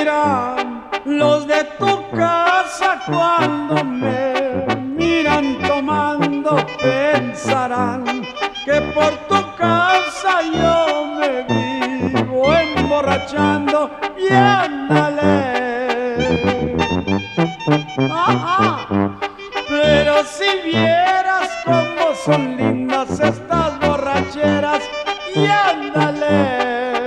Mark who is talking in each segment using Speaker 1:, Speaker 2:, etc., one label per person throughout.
Speaker 1: dirán los de tu casa cuando me miran tomando? Pensarán que por tu casa yo me vivo emborrachando y ándale. Pero si vieras cómo son lindas estas borracheras y ándale.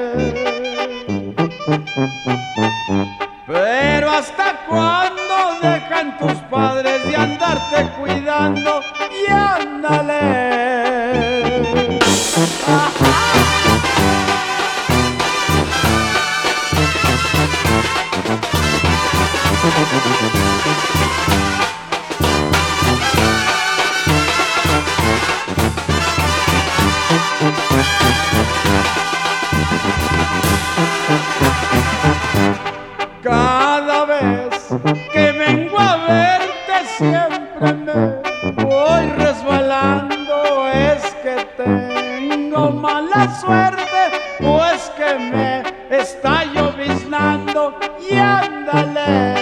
Speaker 1: Pero ¿hasta cuándo dejan tus padres de andarte cuidando y ándale? Cada vez que vengo a verte siempre me voy resbalando. Es que tengo mala suerte o es que me está lloviznando y ándale.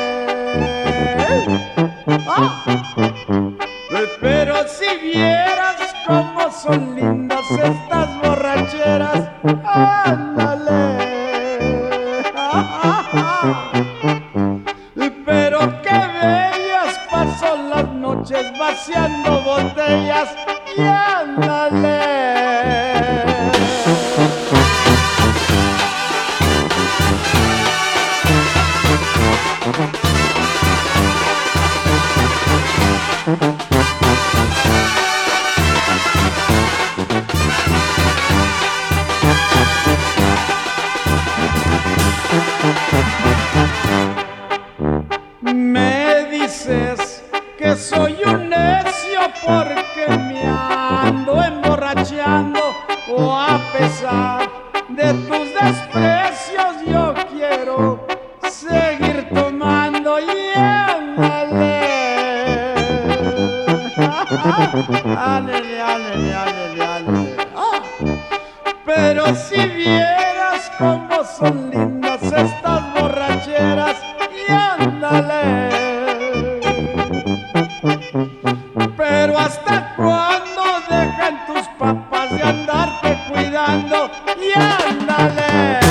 Speaker 1: Pero si vieras cómo son lindas estas borracheras, ándale. Pero qué bellas paso las noches vaciando botellas y ándale. Me dices que soy un necio porque me ando emborrachando, o a pesar de tus desprecios yo quiero seguir tomando y ándale. Ándale, ándale, ándale, ándale. Pero si vieras cómo son lindas estas borracheras y ándale. Pero ¿hasta cuándo dejan tus papás de andarte cuidando y ándale?